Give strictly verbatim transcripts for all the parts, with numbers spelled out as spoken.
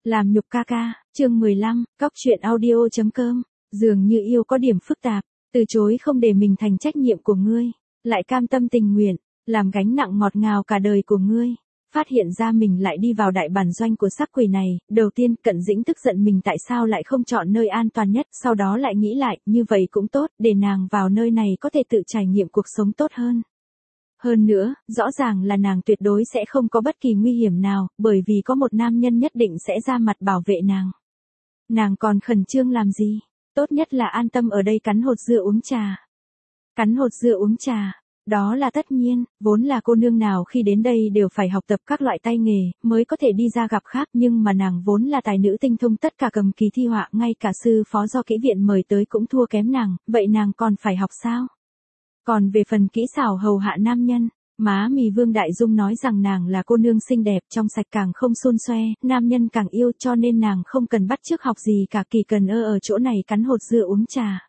Làm nhục ca ca, chương mười lăm, cóc truyện audio.com, dường như yêu có điểm phức tạp, từ chối không để mình thành trách nhiệm của ngươi, lại cam tâm tình nguyện, làm gánh nặng ngọt ngào cả đời của ngươi. Phát hiện ra mình lại đi vào đại bản doanh của sắc quỷ này, đầu tiên Cận Dĩnh tức giận mình tại sao lại không chọn nơi an toàn nhất, sau đó lại nghĩ lại, như vậy cũng tốt, để nàng vào nơi này có thể tự trải nghiệm cuộc sống tốt hơn. Hơn nữa, rõ ràng là nàng tuyệt đối sẽ không có bất kỳ nguy hiểm nào, bởi vì có một nam nhân nhất định sẽ ra mặt bảo vệ nàng. Nàng còn khẩn trương làm gì? Tốt nhất là an tâm ở đây cắn hột dưa uống trà. Cắn hột dưa uống trà, đó là tất nhiên, vốn là cô nương nào khi đến đây đều phải học tập các loại tay nghề, mới có thể đi ra gặp khác, nhưng mà nàng vốn là tài nữ tinh thông tất cả cầm kỳ thi họa, ngay cả sư phó do kỹ viện mời tới cũng thua kém nàng, vậy nàng còn phải học sao? Còn về phần kỹ xảo hầu hạ nam nhân, má mì Vương Đại Dung nói rằng nàng là cô nương xinh đẹp, trong sạch càng không xôn xoe, nam nhân càng yêu, cho nên nàng không cần bắt chước học gì cả, kỳ cần ơ ở chỗ này cắn hột dưa uống trà.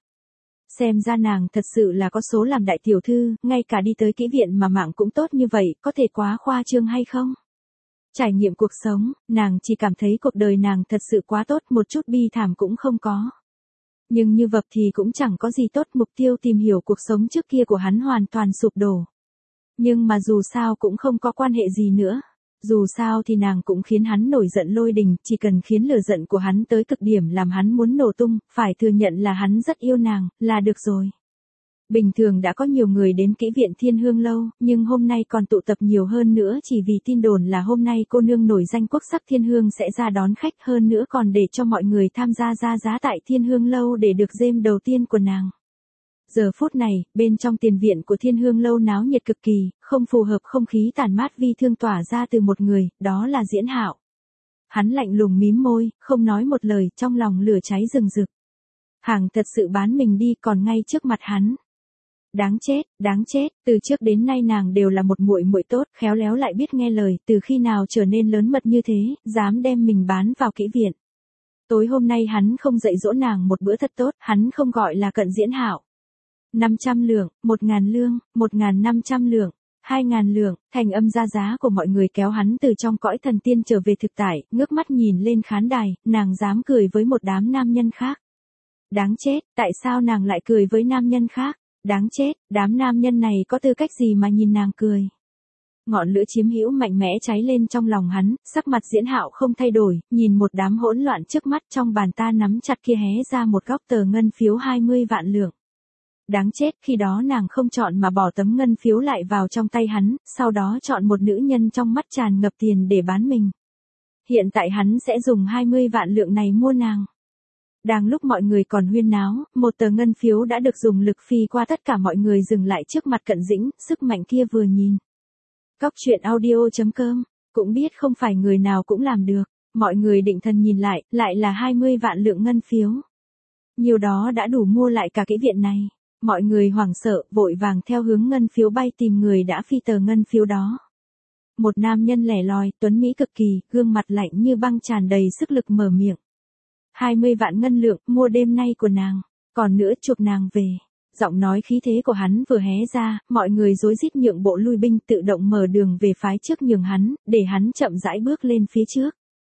Xem ra nàng thật sự là có số làm đại tiểu thư, ngay cả đi tới kỹ viện mà mạng cũng tốt như vậy, có thể quá khoa trương hay không? Trải nghiệm cuộc sống, nàng chỉ cảm thấy cuộc đời nàng thật sự quá tốt, một chút bi thảm cũng không có. Nhưng như vậy thì cũng chẳng có gì tốt, mục tiêu tìm hiểu cuộc sống trước kia của hắn hoàn toàn sụp đổ. Nhưng mà dù sao cũng không có quan hệ gì nữa. Dù sao thì nàng cũng khiến hắn nổi giận lôi đình, chỉ cần khiến lửa giận của hắn tới cực điểm làm hắn muốn nổ tung, phải thừa nhận là hắn rất yêu nàng, là được rồi. Bình thường đã có nhiều người đến kỹ viện Thiên Hương Lâu, nhưng hôm nay còn tụ tập nhiều hơn nữa chỉ vì tin đồn là hôm nay cô nương nổi danh quốc sắc Thiên Hương sẽ ra đón khách, hơn nữa còn để cho mọi người tham gia ra giá tại Thiên Hương Lâu để được dêm đầu tiên của nàng. Giờ phút này, bên trong tiền viện của Thiên Hương Lâu náo nhiệt cực kỳ, không phù hợp không khí tản mát vi thương tỏa ra từ một người, đó là Diễn Hạo. Hắn lạnh lùng mím môi, không nói một lời, trong lòng lửa cháy rừng rực. Hàng thật sự bán mình đi còn ngay trước mặt hắn. Đáng chết, đáng chết, từ trước đến nay nàng đều là một muội muội tốt, khéo léo lại biết nghe lời, từ khi nào trở nên lớn mật như thế, dám đem mình bán vào kỹ viện. Tối hôm nay hắn không dạy dỗ nàng một bữa thật tốt, hắn không gọi là Cận Diễn Hạo. năm trăm lượng, một ngàn lương, một ngàn năm trăm lượng, hai ngàn lượng, thành âm ra giá của mọi người kéo hắn từ trong cõi thần tiên trở về thực tại, ngước mắt nhìn lên khán đài, nàng dám cười với một đám nam nhân khác. Đáng chết, tại sao nàng lại cười với nam nhân khác? Đáng chết, đám nam nhân này có tư cách gì mà nhìn nàng cười? Ngọn lửa chiếm hữu mạnh mẽ cháy lên trong lòng hắn, sắc mặt Diễn Hạo không thay đổi, nhìn một đám hỗn loạn trước mắt, trong bàn ta nắm chặt kia hé ra một góc tờ ngân phiếu hai mươi vạn lượng. Đáng chết, khi đó nàng không chọn mà bỏ tấm ngân phiếu lại vào trong tay hắn, sau đó chọn một nữ nhân trong mắt tràn ngập tiền để bán mình. Hiện tại hắn sẽ dùng hai mươi vạn lượng này mua nàng. Đang lúc mọi người còn huyên náo, một tờ ngân phiếu đã được dùng lực phi qua tất cả mọi người dừng lại trước mặt Cận Dĩnh, sức mạnh kia vừa nhìn. Cóc truyện audio.com, cũng biết không phải người nào cũng làm được, mọi người định thần nhìn lại, lại là hai mươi vạn lượng ngân phiếu. Nhiều đó đã đủ mua lại cả cái viện này. Mọi người hoảng sợ, vội vàng theo hướng ngân phiếu bay tìm người đã phi tờ ngân phiếu đó. Một nam nhân lẻ loi, tuấn mỹ cực kỳ, gương mặt lạnh như băng tràn đầy sức lực mở miệng. hai mươi vạn ngân lượng, mua đêm nay của nàng, còn nữa chuộc nàng về. Giọng nói khí thế của hắn vừa hé ra, mọi người rối rít nhượng bộ lui binh, tự động mở đường về phái trước nhường hắn, để hắn chậm rãi bước lên phía trước.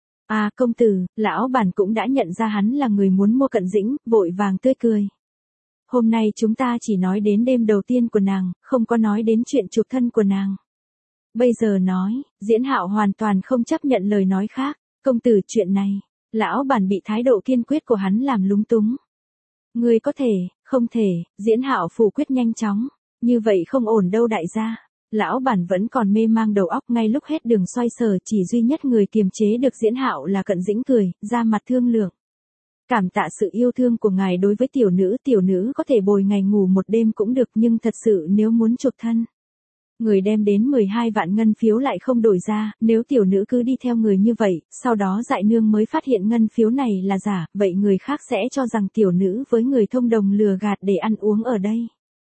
À công tử, lão bản cũng đã nhận ra hắn là người muốn mua Cận Dĩnh, vội vàng tươi cười. Hôm nay chúng ta chỉ nói đến đêm đầu tiên của nàng, không có nói đến chuyện chuộc thân của nàng. Bây giờ nói, Diễn Hạo hoàn toàn không chấp nhận lời nói khác, công tử chuyện này, lão bản bị thái độ kiên quyết của hắn làm lúng túng. Người có thể, không thể, Diễn Hạo phủ quyết nhanh chóng, như vậy không ổn đâu đại gia. Lão bản vẫn còn mê mang đầu óc, ngay lúc hết đường xoay sở, chỉ duy nhất người kiềm chế được Diễn Hạo là Cận Dĩnh cười, ra mặt thương lượng. Cảm tạ sự yêu thương của ngài đối với tiểu nữ, tiểu nữ có thể bồi ngày ngủ một đêm cũng được, nhưng thật sự nếu muốn chuộc thân. Người đem đến mười hai vạn ngân phiếu lại không đổi ra, nếu tiểu nữ cứ đi theo người như vậy, sau đó dại nương mới phát hiện ngân phiếu này là giả, vậy người khác sẽ cho rằng tiểu nữ với người thông đồng lừa gạt để ăn uống ở đây.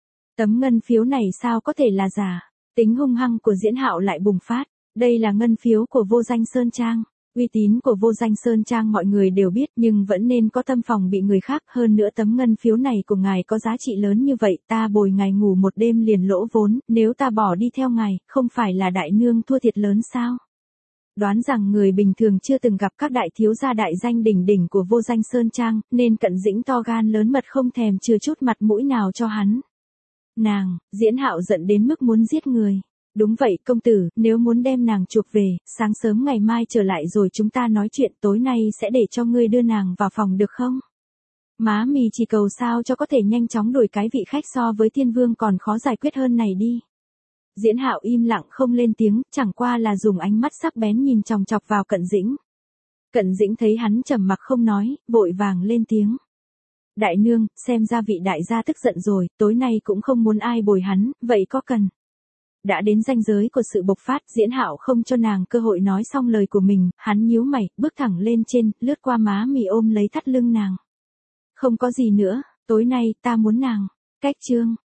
Tấm ngân phiếu này sao có thể là giả? Tính hung hăng của Diễn Hạo lại bùng phát, đây là ngân phiếu của Vô Danh Sơn Trang. Uy tín của Vô Danh Sơn Trang mọi người đều biết, nhưng vẫn nên có tâm phòng bị người khác, hơn nữa tấm ngân phiếu này của ngài có giá trị lớn như vậy, ta bồi ngài ngủ một đêm liền lỗ vốn, nếu ta bỏ đi theo ngài, không phải là đại nương thua thiệt lớn sao? Đoán rằng người bình thường chưa từng gặp các đại thiếu gia đại danh đỉnh đỉnh của vô danh Sơn Trang, nên Cận Dĩnh to gan lớn mật không thèm chừa chút mặt mũi nào cho hắn. Nàng, Diễn Hạo giận đến mức muốn giết người. Đúng vậy công tử, nếu muốn đem nàng chuộc về, sáng sớm ngày mai trở lại rồi chúng ta nói chuyện, tối nay sẽ để cho ngươi đưa nàng vào phòng được không? Má mì chỉ cầu sao cho có thể nhanh chóng đuổi cái vị khách so với Thiên Vương còn khó giải quyết hơn này đi. Diễn Hạo im lặng không lên tiếng, chẳng qua là dùng ánh mắt sắc bén nhìn chòng chọc vào Cận Dĩnh. Cận Dĩnh thấy hắn trầm mặc không nói, vội vàng lên tiếng. Đại nương, xem ra vị đại gia tức giận rồi, tối nay cũng không muốn ai bồi hắn, vậy có cần? Đã đến ranh giới của sự bộc phát, Diễn Hạo không cho nàng cơ hội nói xong lời của mình, hắn nhíu mày, bước thẳng lên trên, lướt qua má mì ôm lấy thắt lưng nàng. Không có gì nữa, tối nay ta muốn nàng. Cách chương